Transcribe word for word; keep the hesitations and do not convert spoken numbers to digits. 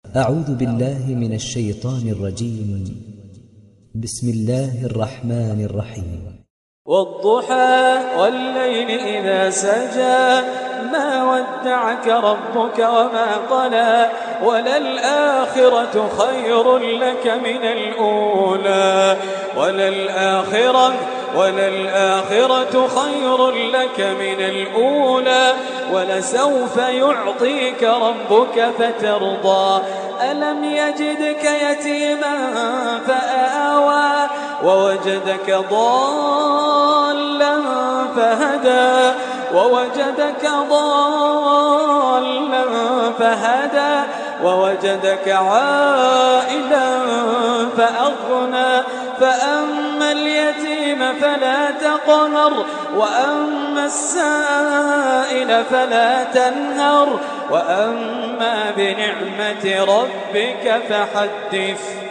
أعوذ بالله من الشيطان الرجيم. بسم الله الرحمن الرحيم. والضحى والليل إذا سجى ما ودعك ربك وما قلى وللآخرة خير لك من الأولى وللآخرة وللآخرة خير لك من الأولى ولسوف يعطيك ربك فترضى ألم يجدك يتيما فآوى ووجدك ضالا فهدى ووجدك ضالا فهدى ووجدك عائلا فأغنى فأما اليتيم فلا تقهر وأما السائل فلا تنهر وأما بنعمة ربك فحدث.